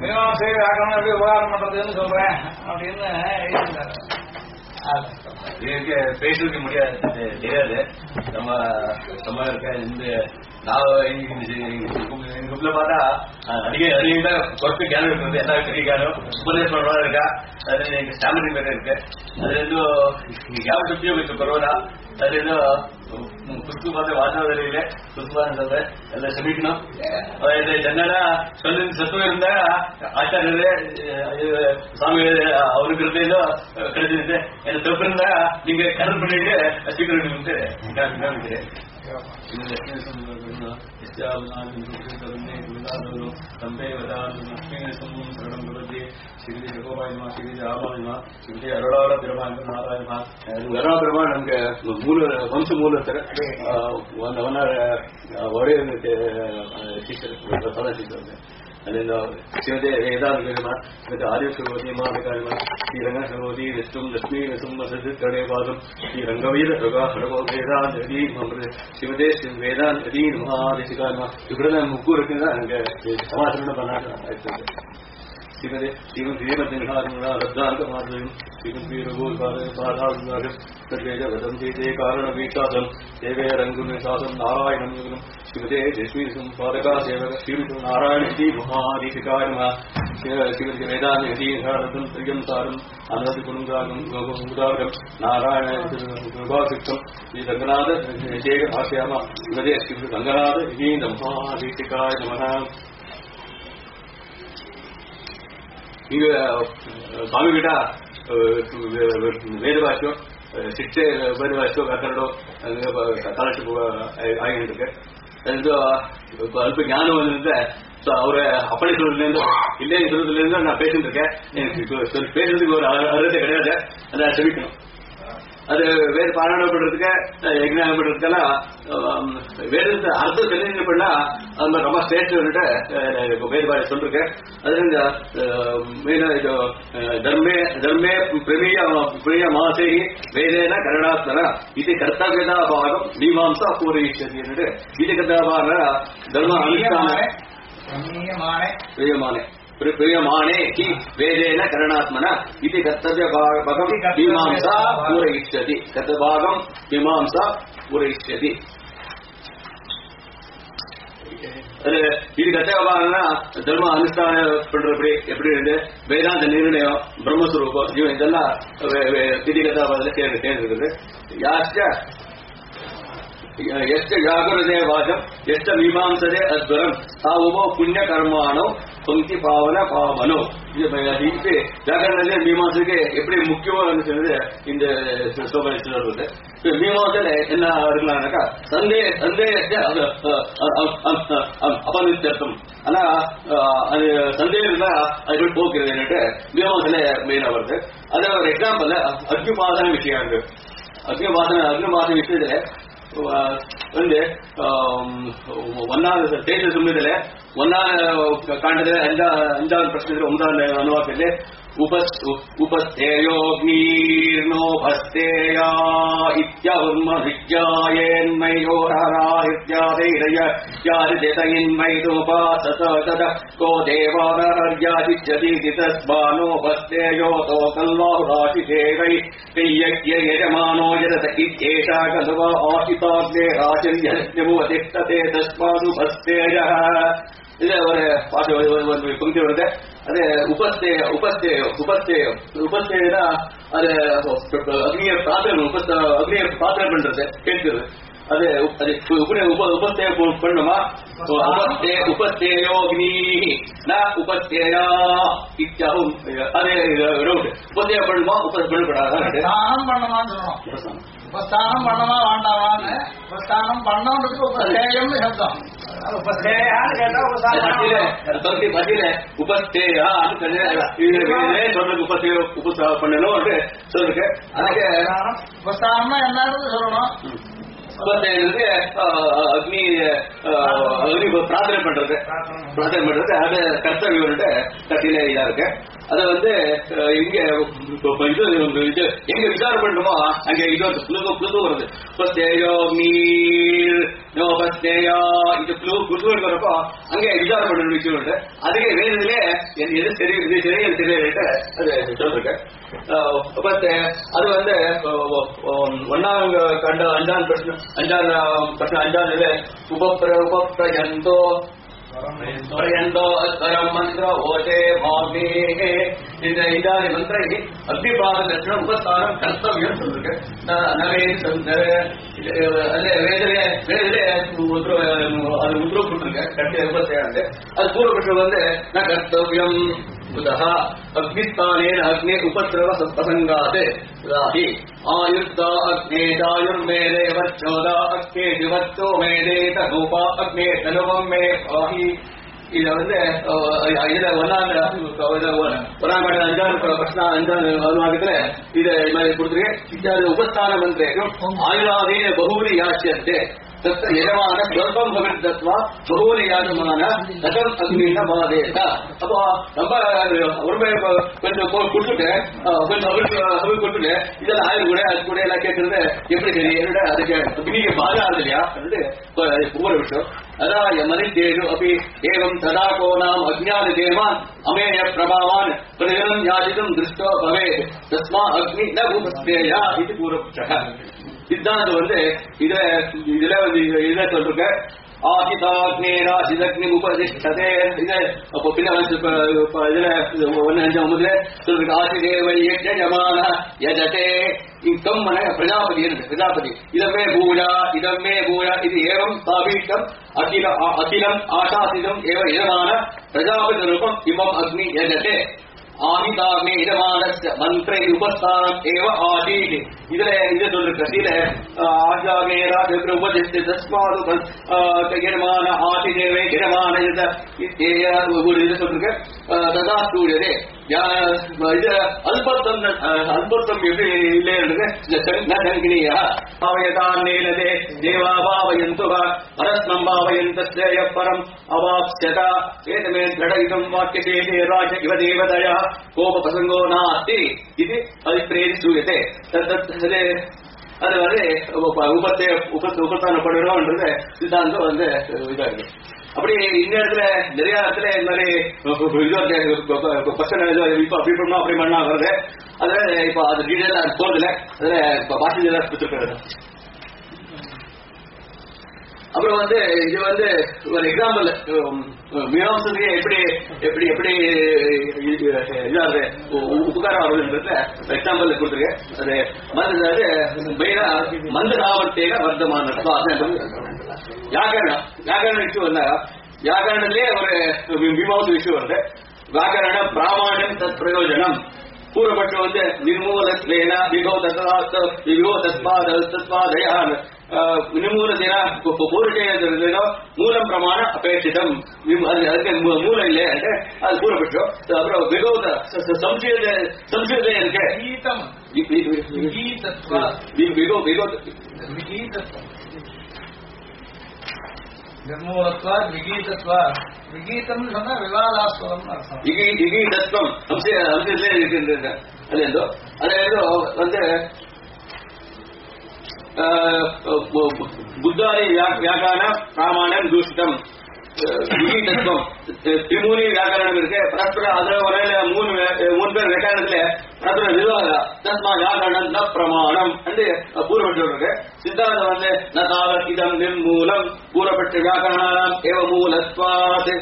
மீமாசை வியாக்கரணம் எப்படி உபகாரம் பண்றதுன்னு சொல்றேன் அப்படின்னு எழுதியிருந்தாரு. பேசுறதுக்கு முடியாது தெரியாது. நம்ம இருக்க இந்த குரூப்ல பார்த்தா அதிக குறைச்சு கேனம் இருக்கிறது எல்லா பெரிய கேனம் உபதேசம் இருக்கா. அது எங்க ஸ்டாமினி மேல இருக்கு. அதுல இருந்தும் ஞாபகத்தையும் கொஞ்சம் பரவாயில்ல. அதுல இருந்தும் புஸ்து பார்த்து வாசவதரையில புஸ்துவான சொல்ற எல்லாம் சொல்லிக்கணும். என்னன்னா சொல்லு சத்துவம் இருந்தா ஆச்சாரியரே சுவாமி அவருக்கு இருந்தேன் கிடைச்சிருக்கு. எனக்கு தப்பு இருந்தா நீங்க கடன் பண்ணிட்டு சீக்கிரம் நினைக்கிறேன். அருளாள பெருமாள் நாராயணமா வரா பெருமாள் நமக்கு மூல வம்ச மூலத்தில் ஒரே டீச்சர் பல டீச்சர் ಅಲ್ಲಿಂದ ಶಿವದೇ ವೇದಾಂತ ಆರ್ಯ ಸರ್ವತಿ ಮಾನಕಾರಣ ಶ್ರೀರಂಗ ಸರ್ವತಿ ವಿಷ್ಣು ಲಕ್ಷ್ಮೀ ನೃಸಿಂಹ ಕಡೆವಾದಂ ಶ್ರೀರಂಗವೀರ ಋಗ ಹಡಗೋ ವೇದಾಂತಿ ಶಿವದೇ ವೇದಾಂತಿ ಮಹಾದೇಶಿಕಾನ ಇವರೆಲ್ಲ ಮುಗ್ಗೂರಕ್ಕಿಂತ ನನಗೆ ಸಮಾಚರಣ ಬನ್ನಾಟ ಆಯ್ತದೆ. ಶಿವದೇ ಶಿವ ಶ್ರೀಮದ್ದಿನ ರಬ್ದಾಂತ ಮಾಧುರ್ಯಂ े कारण विकासम देवे रंगुनिशासम नारायणं युगम शिवदे जस्वी संपादका सेवक श्री नारायण महादीपिकाय नमः शिवदे वेदांति हरदं प्रियं सारं अनंत गुणगागं गोगुदागं नारायण कृपासिक्तं श्री रंगनाथ शेखर भाष्याम शिवदे शिव रंगनाथ महादीपिकाय नमः. இங்க சுவாமி கிட்ட வேத வாக்கியம் ಶಿಕ್ಷೆ ಬರುವಷ್ಟು ವ್ಯಾಕರಣ ಕಾಲಕ್ಕೆ ಆಗಿರುತ್ತೆ. ಅಲ್ಪ ಜ್ಞಾನ ಬಂದಿರುತ್ತೆ. அவரை அப்படி சொல்றதுலேருந்து இல்லைன்னு சொல்றதுலேருந்து நான் பேசிட்டு இருக்கேன். எனக்கு பேசுறதுக்கு ஒரு அர்ஹத்தை கிடையாது. அதை செவிக்கணும். அது வேறு பாராயணம் பண்றதுக்கு யஜ்ஞானம் பண்றதுக்கெல்லாம் வேறு அர்த்தம் தெரிஞ்சு பண்ணா அந்த ரொம்ப ஸ்டேட் வேறுபாடு சொல்லிருக்கேன். அதுல மெயினா இது தர்மே தர்மே பிரிய மாசே வேதேன கரணாத்மன இது கர்த்தவியதா பாகம் மீமாம்சா பூரயிச்சது என்று இது கர்த்தவான தர்ம அனுஷ்டான பிரியமானே प्रियमाणे कि वेदेन करणात्मना इति कर्तव्य भागं मीमांसा पूरयिष्यति. कर्तभागं मीमांसा पूरयिष्यति. இது கர்த்தவாகனா தர்ம அனுஷ்டான பண்றபடி எப்படி இருந்து வேதாந்த நிர்ணயம் பிரம்மஸ்வரூபம் ஜீவன் இதெல்லாம் விதி கர்த்தாபாகத்தில் சேர்ந்துருக்குது. यश्च जागृते वाचम यश्च मीमांसते अद्वरम तावो पुण्य कर्माणो पंक्ति पावन पावनो. இது ஜாகரண மீமாசைக்கு எப்படி முக்கியமாக சொன்னது இந்த சோபனிஷத்துல இருக்கு. மீமாசையில என்ன இருக்கலாம்னாக்கா சந்தேகத்தை அபனித்தம். ஆனா அது சந்தேகம் இருந்தா அது போய் போக்குறது என்னட்டு மீமாசையில மெயினா வருது. அது ஒரு எக்ஸாம்பிள் அக்னிபாதன விஷயம் இருக்கு. அக்னிபாதன விஷயத்துல வந்து ஒன்னாவது தேஜ சுமதில ஒன்னாவது காண்டத்துல அஞ்சாவது பிரச்சனை 9வது அனுவாக்கத்துல उपस्थेयोऽग्निर्नोपस्थेया इत्याहुर्मभिज्ञायेन्मयोराराहित्यादैरयत्यादितयिन्मैदोपासत तद को देवानर्यादित्यतीति तस्मानोपस्थेयो तोकल्वाहुराशिदेवै यजमानो यजत इत्येषा खलु आशिताग्ने राशिर्यज्ञमुपतिष्ठते तस्मादुपस्थेयः. இது ஒரு பாட்டு பங்கு வருது. அது உபஸ்தேயனா அது அக்னியை பாத்திரம் அக்னியை பாத்திரம் பண்றது கேட்கிறது. அது உபஸ்தேய பண்ணுமா உபஸ்தேயோ அக்னி உபஸ்தேயா இத்தியாகும். அதே உபஸ்தேய பண்ணுமா பண்ணப்படாதான் உபஸ்தானம் பண்ணமா வேண்டாமான்னு உபஸ்தானம் பண்ணோன்றதுக்கு உபஸ்தேயம்னு சப்தம். உபஸ்தேயான்னு கேட்டா உபஸ்தானம் பண்ணணும் சொல்லுங்க. அதுக்கு உபஸ்தானம்னா என்னன்னு சொல்லணும். அக்னி பிரார்த்தனை பண்றது அது கர்த்தவியோட கட்டில இதா இருக்கு. அத வந்து இங்க எங்க விசாரம் பண்ணணுமோ அங்க இது புது வருது. இது புது வரப்போ அங்க விசாரம் பண்ண விஷயம் உண்டு. அதுக்கே வேதத்திலே எது சரி இது சரி எது சரியில்லை அது சொல்லிருக்கேன். அது வந்து ஒன்னாம் கண்ட அஞ்சாம் பிரச்சனை உபப்ரயந்தோ मंत्र ओचे भावे इदानी मंत्र अग्निपाद दर्शन उपस्थान कर्तव्य पूर्वपक्ष न कर्तव्य अग्निस्थान अग्नि उपद्रव प्रसंगात आयुर्दा अग्नेदायुर्मेदे वर्चोदा अग्ने दिवत्तो मेदे तूपा अग्ने तनुवं मे पाहि இது வந்து இதுல ஒன்னாம் அஞ்சாறு பிரச்சனை அஞ்சாறு அனுவாதத்துல இதை கொடுத்துருக்கேன். உபஸ்தான மந்திரம் ஆயுராதீன பகுதி யாச்சியத்தை யஜமான ஸ்வல்பம் பகிர்ந்தத்வா பகூனி யாஜமான நகம் அக்னின பாதேதா. அப்போ நம்ம கொஞ்சம் கொடுத்துட்டு கொஞ்சம் கொடுத்துட்டு இதெல்லாம் ஆயுள் கூட அது கூட எல்லாம் கேட்கறது எப்படி சரி என்னோட அதுக்கு அக்னிக்கு பாதம் ஆகுது இல்லையா ஒவ்வொரு விஷயம் அதான் மனிதேஷு அப்படி ஏவம் சதா கோ நாம் அஜ்ஞான தேவான் அமேய பிரபாவான் பிரதினம் யாஜிதம் திருஷ்டோ பவே தஸ்மா அக்னி ந உபஸ்தேயா இது பூர்வபக்ஷः. சித்தாந்தம் வந்து இதுல வந்து இதை சொல்லிருக்க ஆசிதாக்னேராசிதக்னி உபதிஷ்டதே. இது அப்போ பின்ன இதுல ஒன்னு அஞ்சு முதல்ல சொல்லிருக்கு ஆசிதேவை யஜமான யஜதே இக்கம் மன பிரஜாபதி இருக்கு. பிரஜாபதி இதமே பூஜா இதமே பூஜா இது ஏவம் சாபீட்டம் அகிலம் ஆசாசிதம் ஏவ யஜமான பிரஜாபதி ரூபம் இமம் அக்னி யஜதே. ஆதிதாக்னே இதமான மந்திர உபஸ்தானம் ஏவ ஆதீதி. இதுல இது சொல்லிருக்க சில ஆஜாகேரா உபதிஷ்ட தஸ்மாது யஜமான ஆதிதேவே யஜமான இது சொல்லிருக்க ததா சூரியதே. இது அல்பத்தம் எப்படி இல்லையா பாவயதான்னேலதே தேவா பாவயந்து பரஸ்மம் பாவயந்தஸ்ய பரம் அவாப்ஸ்யதா ஏதமே திரடயிதம் வாக்கியதே ராஜ இவ தேவதயா கோப பிரசங்கோ நாஸ்தி இது அபிப்ரேதி சூயதே. அது வந்து உபஸ்தானப்படுறோம்ன்றது சித்தாந்தம் வந்து இதா இருக்கு. அப்படி இந்த இடத்துல நிறைய இடத்துல இந்த மாதிரி இப்ப அப்படி பண்ணா அப்படி பண்ணா வருது. அதுல இப்ப அது டீடைலா போறதுல அதுல இப்ப பாசிட்டிவ் கொடுத்துருக்கிறது. அப்புறம் வந்து இது வந்து ஒரு எக்ஸாம்பிள் மீனாம்சத்துக்கு எப்படி எப்படி எப்படி இதாது உபகாரம் வருதுன்றதுல எக்ஸாம்பிள் கொடுத்துருக்கேன். அது மெயினா மந்தராவர்த்தேக வர்த்தமான வியாக்கரண இஷ்யூ வந்தா வியாக்கரணத்திலே ஒரு மீமாம்ச இஷ்யூ வருது. வியாக்கரண பிராமணியம் தத் பிரயோஜனம் பூர்வபட்சம் வந்து நிர்மூலத்வேன விகோ தஸ்மாதயா நிர்மூலத்தினா பூர்வ மூலம் பிரமாண அபேட்சிதம் அதுக்கு மூலம் இல்லை அது பூர்வபட்சம். அப்புறம் விகோத சம்ஸ்கிருதம் இருக்கு நிர்மூலத்வா விகீதத்வா விகீதம் சொன்னா விவாதாஸ்பதம் அர்த்தம். விகீதத்வம் அம்சத்திலே இருக்கின்றது. அது வந்து புத்தாரி வியாக்கரண பிராமணம் தூஷிதம் விகீதத்வம் திரிமூனி வியாக்கரணம் இருக்கு. பரஸ்பர அதுல ஒரே மூணு பேர் வியாக்கரணத்துல பரஸ்பர விவாத தஸ்மா வியாக்கரணம் ந பிரமாணம் என்று பூர்வபட்சம் இருக்கு. சித்தாந்தம் வந்து ந தாவத் இதம் நிர்மூலம் பூர்வபட்ச வியாக்கரணானாம் ஏவ மூலத்வாத்.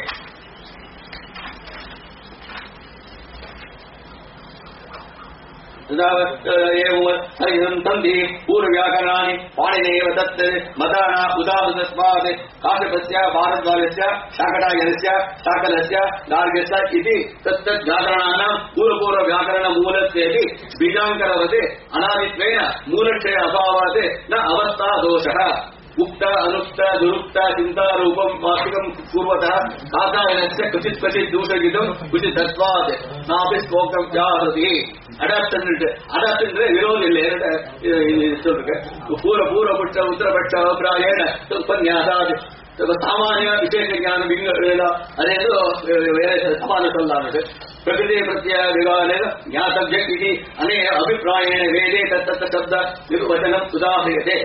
தந்தி பூர்வ வியாக்கரணானி பாணினேவ தத் மதானா உதாரணத்வாத் காஷபஸ்ய பாரத்வாஜஸ்ய சாகடாயனஸ்ய சாகலஸ்ய கார்கஸ்ய இது தத் வியாக்கரணானாம் பூர்வ வியாக்கரண மூலஸ்யேபி பீஜாங்கரவத் அநாதித்வேன மூலக்ஷய அபாவாத் ந அவஸ்தா தோஷः. उक्त अनुक्त दुरुक्त चिंता रूपम वार्तिकम पूर्वतः काकायनस्य क्वचित् क्वचित् दूषयितुं क्वचित् तत्त्वात् नापि स्पोक्तं जाहति. அடாப்ட் விரோதம் இல்லை சொல்றேன். பூர்வபட்ச உத்தரபட்ச அபிப்பிராயேன உபன்யாசாத் சாமானிய விசேஷ ஞானம் அதே சமானம் சொல்லானது. प्रकृति प्रत्यय विवाद ज्ञातव्य अने अभिप्रायेण वेदे तत्त शब्द निर्वचनम् उदाह्रियते.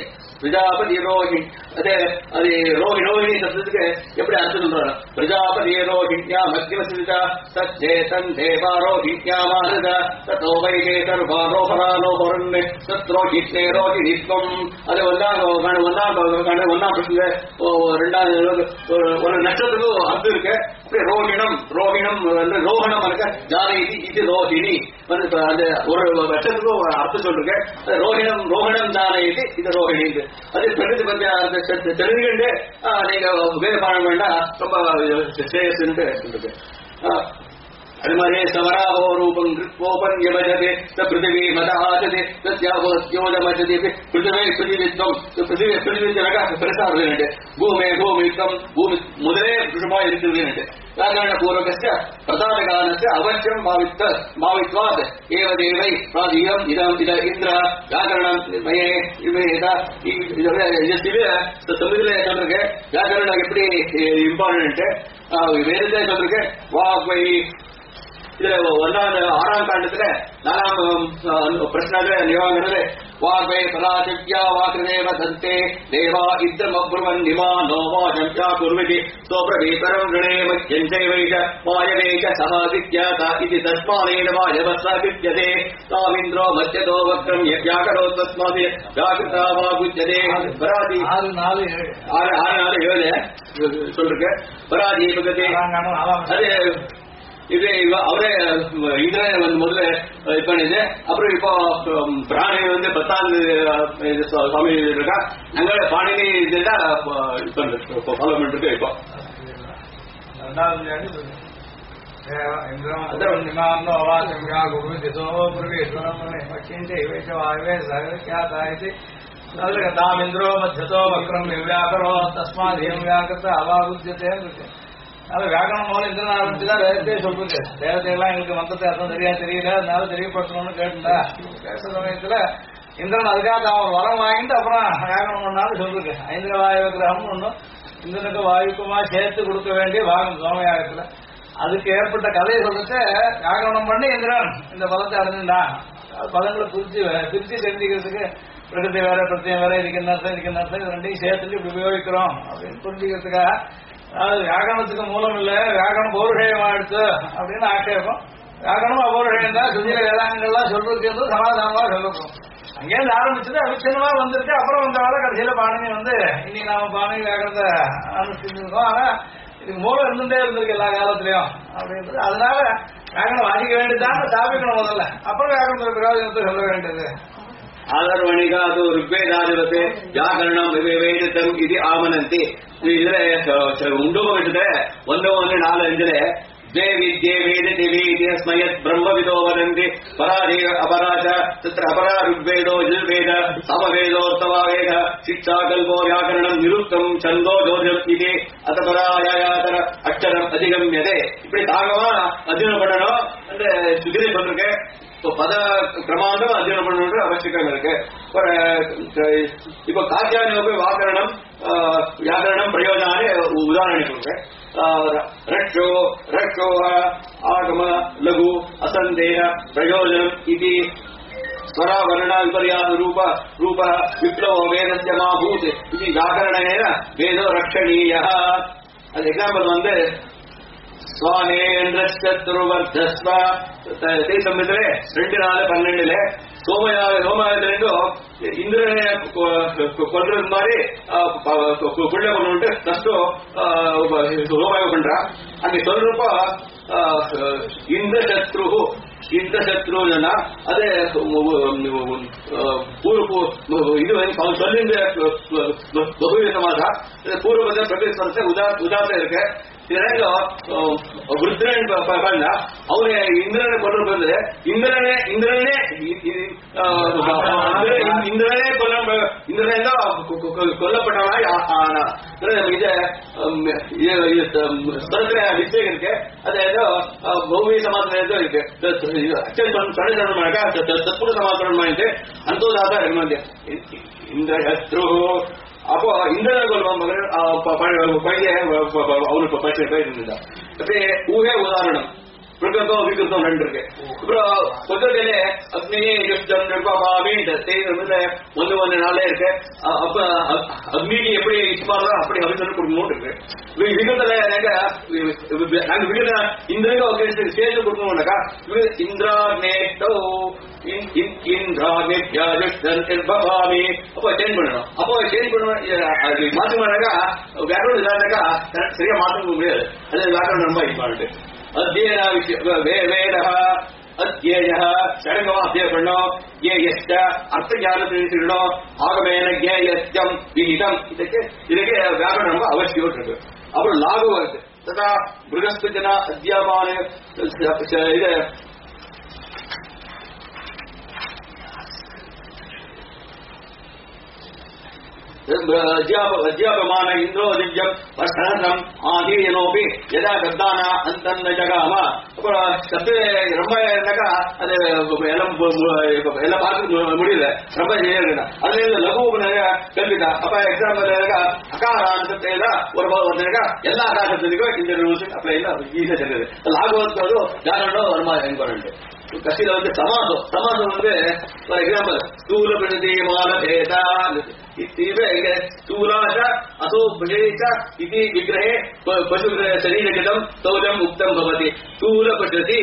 பிரஜாபதி ரோஹிணி அது ரோஹிணி சப்தத்துக்கு எப்படி அர்த்தம் சொல்றாங்க? பிரஜாபதி ரோஹிணியா மத்தியமசிதா சச்சேதன் தேவா ரோஹிணியா மானதா தத்தோ வைகே சர்வாரோபராலோபரன் சத்ரோஹித்னே ரோஹிணித்வம். அது ஒன்னாம் ரெண்டாவது ஒரு நட்சத்திரத்துக்கு அர்த்தம் இருக்கு. அப்படியே ரோஹிணம் ரோஹணம் இருக்க ஜானகி இது ரோஹிணி அந்த ஒரு நட்சத்திரத்துக்கு ஒரு அர்த்தம் சொல்லிருக்கு. ரோஹிணம் ஜானகி இது ரோஹிணி. அது பிரகதி பத்தி தெரிஞ்சுக்கிட்டு நீங்க வேறுபாடு வேண்டாம், ரொம்ப சேயஸ்ன்னு இருக்கு. அது மாதிரி சமராஹோ ரூபம் கோபன் யமஜதே பிருத்திவி மத ஆஜதே யோஜமஜதே பிருத்திவித்வம் பிருத்திவித்வனாக பெருசா இருக்கு. பூமிக்கம் பூமி முதலே விஷமா இருக்கிறது. व्याकरण पूर्वकस्य प्रधानगानस्य अवश्यं भावित्वात् एव देवै प्रादीयम् इदम् इन्द्र व्याकरणं मये इवेद இதுல தமிழ்ல சொல்றேன். வியாக்கரணம் எப்படி இம்பார்ட்டன்ட் வேதத்தை சொல்றேன். வாக்வை இதுல ஆறாம் காண்டத்துல 4ஆம் பிரச்சனை நிவாரணத்துல வாக்வை பராதித்யா வாக்ரதேவ தந்தே தேவா இத்தமப்ருவன் நிமானோ வாசம்யா குர்விதி சோப்ரவீதரம் ரணேம யஞ்சைவைக மாயவேக சமாதித்யாதா இது தஸ்மானேன வாயவஸ்ஸ வித்யதே தாமிந்திரோ மத்யதோ வக்ரம் யக்யாகரோ தஸ்மாதி ஜாகிருதா வாகுஜ்யதே. பராதி 6-4-7 சொல்றேன். பராதி பகதே அது இது அவரே இந்திரன் முதல்ல இது பண்ணிது. அப்புறம் இப்போ பிராணி 10ஆம் சுவாமி இருக்கா. நாங்க பாணினி இதுதான் ஃபாலோ பண்ணிட்டு இப்போ தாமிந்திரோ மத்தியதோ வக்ரம் வியாக்கரோ தஸ்மாதீயம் வியாக்கத்தை அவாகுஜ்யத்தை இருக்கு. அது வியாக்கரணம் மூலம் இந்திரன் ஆரம்பிச்சுதான் வேதத்தையே சொல்றது. தேவதையெல்லாம் எங்களுக்கு மந்திரத்தை அர்த்தம் சரியா தெரியல, அதனால தெரியப்படுத்தணும்னு கேட்டுண்டா பேசுற சமயத்துல இந்திரன் அதுக்காக அவன் வரம் வாங்கிட்டு அப்புறம் வியாக்கரணம் பண்ணாலும் சொல்றது. ஐந்திர வாயு கிரகம் ஒன்றும் இந்திரனுக்கு வாயுக்குமா சேர்த்து கொடுக்க வேண்டிய பாகம் சோமயாகத்துல. அதுக்கு ஏற்பட்ட கதையை சொல்லிட்டு வியாக்கரணம் பண்ணி இந்திரன் இந்த பதத்தை அடைஞ்சுட்டான். பதங்களை பிரிச்சு தெரிஞ்சுக்கிறதுக்கு பிரகிருதி வேற பிரத்தியம் வேற இதுக்கு அர்த்தம் இது ரெண்டையும் சேர்த்துட்டு இப்படி உபயோகிக்கிறோம் அப்படின்னு புரிஞ்சுக்கிறதுக்காக. அதாவது வியாக்கரணத்துக்கு மூலம் இல்ல, வியாக்கரணம் பௌருஷேயம் ஆயிடுச்சு அப்படின்னு ஆட்சேபம். வியாக்கரணம் அபௌருஷேயம் தான். சுஜில வேதாங்கள்லாம் சொல்றது சமாதானமா சொல்லணும். அங்கேயிருந்து ஆரம்பிச்சது அவிச்சனமா வந்திருக்கு. அப்புறம் வந்தவாத கடைசியில பாணினி இன்னைக்கு நாம பாணினி வியாக்கரணத்தை அனுஷ்டிச்சிருக்கோம். ஆனா இதுக்கு மூலம் இருந்துட்டே இருந்திருக்கு எல்லா காலத்திலயும் அப்படின்றது. அதனால வியாக்கரணம் வாசிக்க வேண்டியதான் ஸ்தாபிக்கணும் முதல்ல, அப்புறம் வியாக்கரணத்துல பிரயோஜனத்தை சொல்ல வேண்டியது. ஆதர்வணிகாது ಋಗ್ವೇದಾದಿವತೆ ವ್ಯಾಕರಣಂ ವೇದತಂ ಇದು ಆಮನಂತಿ. இதுல உண்டோபனிஷத்துல 1:4-5 द्वे विद्ये वेदति वेदे स्मयत् ब्रह्मविदो वदन्ति परादे अपराच तत्र अपरा ऋग्वेदो यजुर्वेद समवेदोऽर्थवावेद शिक्षाकल्पो व्याकरणं निरुक्तं छन्दो जोजम् इति अतपरायातर अक्षरम् अधिगम्यते. இப்படி தாகமா அध्ययனம் பண்ணணும் அந்த சுதிரை சொல்றேன். பத கிரமாந்தம் அध्ययனம் பண்ணணுன்ற அவசியம் இருக்கு. இப்போ காத்தியாயன வாக்கரணம் வியாக்கரணம் பிரயோஜனாலே உதாரணம் சொல்றேன். रक्षो आगम लघु असंदेह प्रयोजनम इति स्वरावर्ण विपर्यास रूप विप्लव वेदस्य माभूत इति व्याकरणेन वेदो रक्षणीयः. அது எக்ஸாம்பிள் स्वानेन्द्रश्चतुर्वर्धस्व சம்பத்திலே 2:4-12 சோமயாகத்திலும் இந்திரனை கொல்றது மாதிரி புள்ள கொண்டு கஷ்டம் சோமயாகம் பண்றா. அங்க சொல்றப்போ இந்திரசத்ருனா அது இது சொல்லிந்த பகுவிதமாக பூர்வபத பிரகஸ்வரத்தை உதாரணம் இருக்கு. ருத்ரன் அவரு இந்திரனை கொண்டு இந்திரனே கொல்லப்பட்டவனா வித்தியை இருக்கு. அது ஏதோ பௌவி சமாதானம் ஏதோ இருக்கு. தற்புட சமாதானம் அந்தோதாதான் இருக்கு. இந்த சத்ரு அப்போ இந்திரனை கொள்வான் அவனுக்கு பயிற்சி இருந்தா அப்படியே ஊகே உதாரணம் பிரகிருத்தம் விகிருத்தம் ரெண்டு இருக்கு. அப்புறம் புத்தகத்திலே அக்னி யுத்தம் நிர்பாபாவின்ட்டு ஒன்று நாளே இருக்கு. அப்ப அக்னிக்கு எப்படி இஷ்பாரோ அப்படி அபிஷேகம் கொடுக்கணும் இருக்கு. விகிருத்துல நாங்க விகிருத இந்திரங்க சேர்த்து கொடுக்கணும்னாக்கா இந்திரா நேட்டோ இந்திராமி அப்போ சேஞ்ச் பண்ணணும். அப்போ சேஞ்ச் பண்ண மாத்தமானாக்கா வேறோடு இல்லாதாக்கா சரியா மாற்ற முடியாது. அது வேறோடு ரொம்ப இம்பார்ட்டு. அத்தியனா வேதா அத்தியேய சடங்கமா அத்தியம் பண்ணோம். ஏயஸ்ட அர்த்த ஞானத்தை தெரிஞ்சுக்கணும். ஆகமேன ஏயஸ்டம் விகிதம் இதுக்கு வியாகரணம் ரொம்ப அவசியம் இருக்கு. அப்புறம் லாகம் இருக்கு. ததா பிருகஸ்பதினா அத்தியாபான இது அத்தியாபமான இந்திரோ திவ்யம் வர்ஷனம் ஆதீனோபி யதா கத்தானா அந்தன்ன ஜகாம. அப்புறம் சத்து ரொம்ப இருந்தாக்கா அது எல்லாம் பார்க்க முடியல, ரொம்ப இருக்குதா. அதுல இருந்து லகு கல்விதா. அப்ப எக்ஸாம்பிள் அகாராந்தா ஒரு எல்லா அகாரத்துக்கும் இந்த ரூல்ஸ் அப்ளை இல்லை. ஈஸியா தெரியுது. லாகவத்தோடு ஜானோ வருமா இம்பார்ட்டன்ட். கட்சியில சமாசம் ஃபார் எக்ஸாம்பிள் ஸ்தூல பிரதிமான பேதா स्थूलाच असो भुजेच इति विग्रहे पशु शरीरगतं तौलं उक्तं भवति. स्थूल पश्यति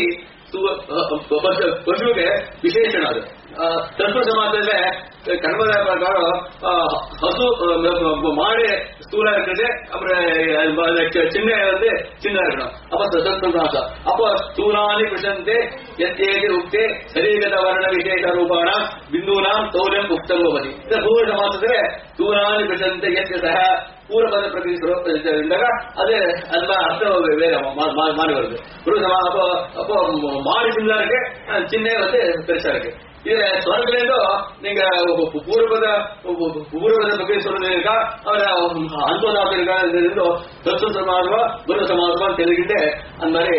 पशु के विशेषण ಅದು. ತತ್ವ ಸಮಾಜದಲ್ಲಿ ಕರ್ಮದ ಪ್ರಕಾರ ಹಸು மாடு ஸ்தூலா இருக்குது. அப்புறம் சின்ன சின்ன இருக்கணும். அப்ப தத்துவம் அப்போ ஸ்தூலானி பிரசந்தே எத்தேதி உக்தே சரீரகத வர்ண விசேஷ ரூபான பிந்தூனாம் தௌலம் உக்தம் பவதி. இந்த பூர்வ சமாசத்துல ஸ்தூலானி பிரசந்தே எத்ததா பூர்வபத பிரகிருதி இருந்தாக அது அர்த்தம் வேற மாறி வருது. அப்போ மாடு சின்னதா இருக்கு, சின்ன பெருசா இருக்கு. இது சொர்க்கிலேருந்தோ நீங்க பூர்வபத பற்றி சொல்றதுக்கா அவர் அன்பதாக இருக்கா இருந்தோ தத்துவ சமாதமா குரு சமாதமா தெரிஞ்சுக்கிட்டு அந்த மாதிரி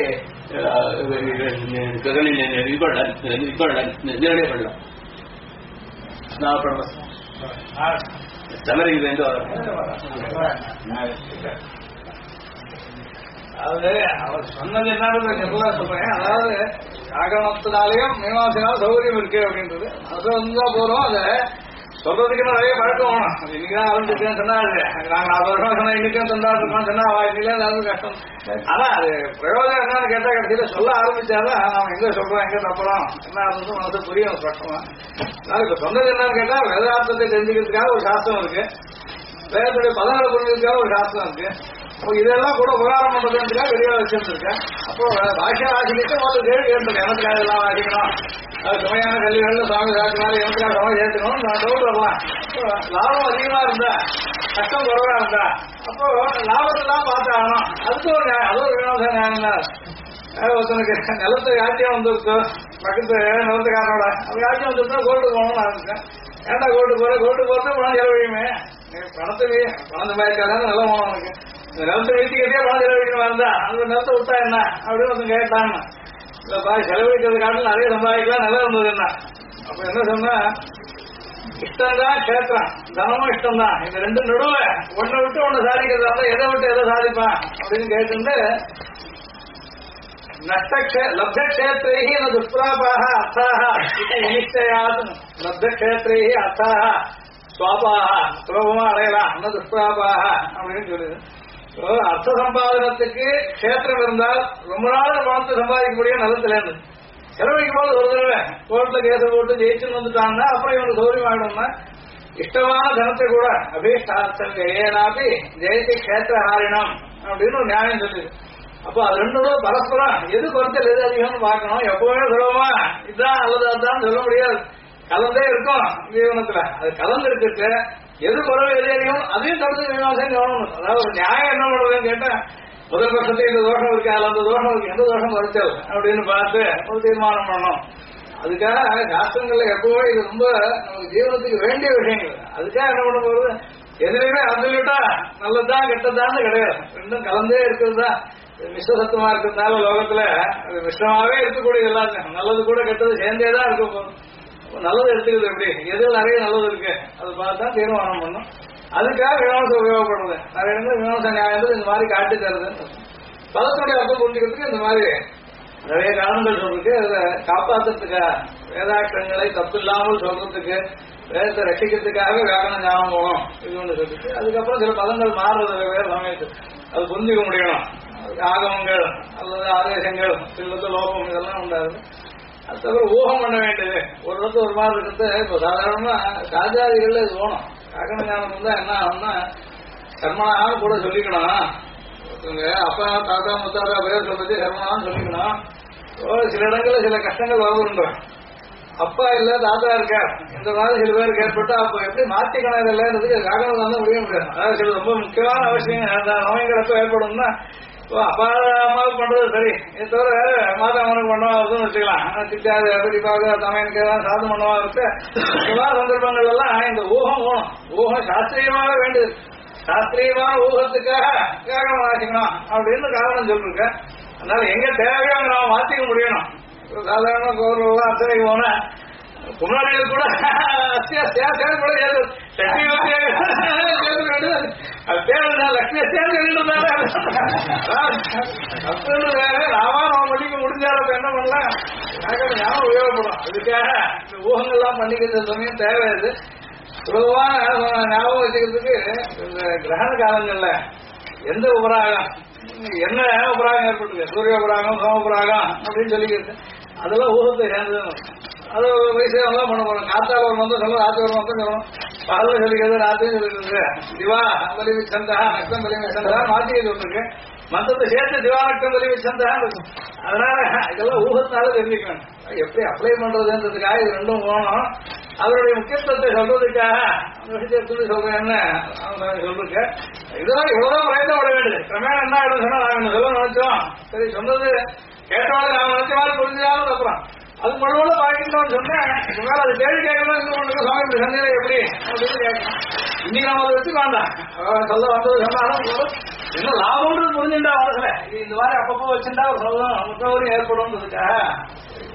நேரடியாக பண்ணலாம். தமிழ் அதாவது அவர் சொன்னது என்ன சொல்றேன். அதாவது ஆகமத்தினாலேயும் மீமாசைனாலும் சௌகரியம் இருக்கு அப்படின்றது அது வந்துதான் போறோம். அதை சொல்றதுக்கு நிறைய பழக்கம் வேணும். அது இன்னைக்குதான் ஆரம்பிச்சுன்னு சொன்னாரு. நாங்க 40 வருஷம் சொன்னா இன்னைக்கும் சொன்னாரு இருக்கோம் சொன்னா இன்னைக்கு அது கஷ்டம். ஆனா அது பிரயோஜனம் என்னன்னு கேட்டா கடைசியில சொல்ல ஆரம்பிச்சாதான் நாம எங்க சொல்றோம் எங்க தப்புறோம் என்ன ஆரம்பிச்சு மனசு புரியும் கஷ்டமா. அதனால இப்ப சொன்னது என்னன்னு கேட்டா வேதாந்தத்தை தெரிஞ்சுக்கிறதுக்காக ஒரு சாஸ்திரம் இருக்கு, வேதத்துடைய பதங்களை புரிஞ்சுக்கிறதுக்காக ஒரு சாஸ்திரம் இருக்கு. அப்போ இதெல்லாம் கூட உபகாரம் பண்றதுக்காக வெளியே வச்சிருந்திருக்கேன். அப்போ பாஷா வாசிக்கிட்டு முதல்ல கேள்வி கேட்டிருக்கேன். எனத்துக்காக இதெல்லாம் வாசிக்கணும், அது சுமையான கல்விகள்ல சுவாமி சாப்பினாலும் எனத்துக்காக சுமை சேர்த்துக்கணும் நான் டவுட் வரலாம். லாபம் அதிகமா இருந்தா கஷ்டம் குறைவா இருந்தா அப்போ லாபத்தெல்லாம் பார்த்தாகணும். அதுக்கு ஒரு அது ஒரு வினோத நியாயம் தான். ஒருத்தனுக்கு நிலத்து யாத்தியம் வந்துருக்கு, பக்கத்து நிலத்துக்காரனோட அது யாத்தியம் வந்துருக்கா கோல்டு போகணும்னு ஆரம்பிச்சேன். ஏன்டா கோல்டு போறது பணம் செலவழியுமே, பணத்துக்கு பணம் சம்பாதிக்காதான் நல்ல போகணும் உனக்கு. இந்த நிலத்தை வீட்டுக்கிட்டே பணம் செலவழிக்கணும் இருந்தா அந்த நிலத்தை விட்டா என்ன அப்படின்னு ஒருத்தன் கேட்டான்னு. இல்லப்பா செலவழிக்கிறது காட்டில் நிறைய சம்பாதிக்கலாம் நல்லா இருந்தது என்ன. அப்ப என்ன சொன்னா இஷ்டம்தான் கேட்கறான், தனமும் இஷ்டம் தான். இந்த ரெண்டு நடுவே ஒன்னை விட்டு ஒன்னு சாதிக்கிறதா இருந்தா எதை விட்டு எதை சாதிப்பான் அப்படின்னு கேட்டு லப்தக்ஷேத்ரை துஷ்பிராபாக அர்த்தாக நிச்சயாத் லப்தக்ஷேத்ரை அர்த்தாக சுவாபாக சுலபமா அடையலாம் அந்த துஷ்பிராபாக அப்படின்னு சொல்லுது. அர்த்த சம்பாதனத்துக்கு கஷேத்திரம் இருந்தால் ரொம்ப நாள் பணத்தை சம்பாதிக்க முடியும். நிலத்துல இருந்து செலவழிக்கும் போது ஒரு தடவை கோர்ட்ல கேச போட்டு ஜெயிச்சுன்னு வந்துட்டாங்கன்னா அப்புறம் இவனுக்கு சௌரியம் ஆகணும்னா இஷ்டமான தனத்தை கூட அபீஷ்டார்த்தம் ஏனாபி ஜெயதி கஷேத்திர ஹாரினம் அப்படின்னு ஒரு நியாயம் சொல்லுது. அப்போ அது ரெண்டோட பரஸ்பரம் எது குறைச்சல் எது அதிகம்னு பார்க்கணும். எப்பவுமே சுலபமா இதுதான் அல்லது அதுதான் சொல்ல முடியாது, கலந்தே இருக்கும் ஜீவனத்துல. அது கலந்து இருக்கு, எது குறைவு எது அதிகம் அதையும் தடுத்து விமர்சனம் கவனம். அதாவது ஒரு நியாயம் என்ன பண்ணுறதுன்னு கேட்டா முதல் பட்சத்தை இந்த தோஷம் இருக்கு, அதில் அந்த தோஷம் இருக்கு, எந்த தோஷம் குறைச்சல் அப்படின்னு பார்த்து ஒரு தீர்மானம் பண்ணணும். அதுக்காக சாஸ்திரங்கள்ல எப்பவுமே இது ரொம்ப நமக்கு ஜீவனத்துக்கு வேண்டிய விஷயங்கள். அதுக்காக என்ன பண்ண போறது, எதுலையுமே அப்சல்யூட்டா நல்லதுதான் கெட்டதான்னு கிடையாது, ரெண்டும் கலந்தே இருக்கிறது தான். மிஸ்ரசத்துவமா இருக்கிறதுனால லோகத்துல அது மிஸ்ரமாவே இருக்கக்கூடிய எல்லாத்தையும் நல்லது கூட கெட்டது சேர்ந்தேதான் இருக்க போகும். நல்லது எடுத்துக்கிறது எப்படி, எது நிறைய நல்லது இருக்கு அதை பார்த்தா தீர்மானம் பண்ணும். அதுக்காக விமர்சனம் உபயோகப்படுறது. நிறைய இடத்துல விமர்சன நியாயம் இந்த மாதிரி காட்டி தருது. பதத்துடைய அர்த்தம் புரிஞ்சுக்கிறதுக்கு இந்த மாதிரி நிறைய காரணங்கள் சொல்றதுக்கு அதை காப்பாத்துறதுக்காக வேதாட்சங்களை தப்பு இல்லாமல் சொல்றதுக்கு வேதத்தை ரசிக்கிறதுக்காக வியாக்கரண ஞானம் போகணும் இது ஒன்று சொல்லிட்டு அதுக்கப்புறம் சில பதங்கள் மாறுறது வேற சமயத்து அது புரிஞ்சுக்க முடியணும் ஆகமங்கள் அல்லது ஆதேசங்கள் சிலத்து லோகம் இதெல்லாம் உண்டாது. அது தவிர ஊகம் பண்ண வேண்டியது ஒரு இடத்துல ஒரு மாதிரி இருக்கிறது. இப்போ சாதாரணமா ராஜாதிகள்ல இது போகணும் வியாக்கரண ஞானம் இருந்தா என்ன ஆகும்னா கர்மனான்னு கூட சொல்லிக்கணும். அப்பா தாத்தா முத்தாத்தா பேர் சொல்றது கர்மனான்னு சொல்லிக்கணும். சில இடங்கள்ல சில கஷ்டங்கள் வருகின்றோம். அப்பா இல்ல தாத்தா இருக்கார் இந்த மாதிரி சில பேருக்கு ஏற்பட்டா அப்ப எப்படி மாற்றிக்கணும் இல்லைன்றதுக்கு காரணம் தான் முடிய முடியாது. அதாவது சில ரொம்ப முக்கியமான அவசியம் நோய்களப்ப ஏற்படும்னா அப்பா அம்மாவுக்கு பண்றது சரி இது தவிர மாதா அம்மனுக்கு பண்ணுவாங்க வச்சுக்கலாம். திட்டாது பிடிப்பாக தமையனுக்கு ஏதாவது சாதம் பண்ணுவா இருக்கு. சந்தர்ப்பங்கள் எல்லாம் இந்த ஊகம் போகணும். ஊகம் சாஸ்திரியமாக வேண்டியது. சாஸ்திரியமான ஊகத்துக்காக காரணம் மாற்றிக்கணும் அப்படின்னு காரணம் சொல்லிருக்கேன். அதனால எங்க தேவையோ அங்க நாம மாத்திக்க முடியணும். சாதாரண கௌரவம் அத்தனை போன முன்னாடிகள் கூட கூட லட்சுமி நாம பண்ணிக்க முடிஞ்சாலும் என்ன பண்ணலாம் ஞாபகம் உபயோகப்படும். அதுக்காக இந்த ஊகங்கள்லாம் பண்ணிக்கிற சமயம் தேவையாது. சுலபமான ஞாபகம் வச்சுக்கிறதுக்கு இந்த கிரகண காலங்கள்ல எந்த உபராகம் என்ன உபராகம் ஏற்பட்டு சூரிய உபராகம் சோமபுராகம் அப்படின்னு சொல்லிக்கிறது அதெல்லாம் ஊகத்தை சேர்ந்தது. அது வயசுலாம் பண்ண போறோம். காத்தால ஒரு மந்தம் சொல்லணும் ராத்திரி ஒரு மந்தம் சொல்லணும். பகல சொல்லிக்கிறது ராத்திரியும் சொல்லிக்கிறது. திவா பலி விச்சந்தா நக்தம் பலி விச்சந்தா மாத்திக்க சொல்லிருக்கு. மந்தத்தை சேர்த்து திவா நக்தம் பலி விச்சந்தா இருக்கும். அதனால இதெல்லாம் ஊகத்தினால தெரிஞ்சுக்கணும். எப்படி அப்ளை பண்றதுன்றதுக்காக இது ரெண்டும் போகணும். அதனுடைய முக்கியத்துவத்தை சொல்றதுக்காக அந்த விஷயத்தை சொல்றேன்னு சொல்லிருக்க. இதெல்லாம் இவ்வளவுதான் பிரயத்தப்பட வேண்டியது. கிரமேணம் என்ன ஆயிடும் சொன்னா நாங்க சொல்ல நினைச்சோம் சரி சொன்னது கேட்டவாங்க நாம நினைச்ச மாதிரி புரிஞ்சாலும் அப்புறம் அது மறுபடியும் பாய்க்கணும்னு சொன்னேன். இது மேல அது கேள்வி கேட்கணும் இது ஒன்றுக்கு சுவாமி சந்தேகம் எப்படி அப்படின்னு கேட்கணும். இன்னைக்கு நாம அதை வச்சு வேண்டாம் சொல்ல வந்தது சொன்னாலும் என்ன லாபம்ன்றது புரிஞ்சுட்டா மனசுல இது இந்த மாதிரி அப்பப்போ வச்சுட்டா ஒரு சொல்லலாம் முற்றவரையும் ஏற்படும்ன்றதுக்காக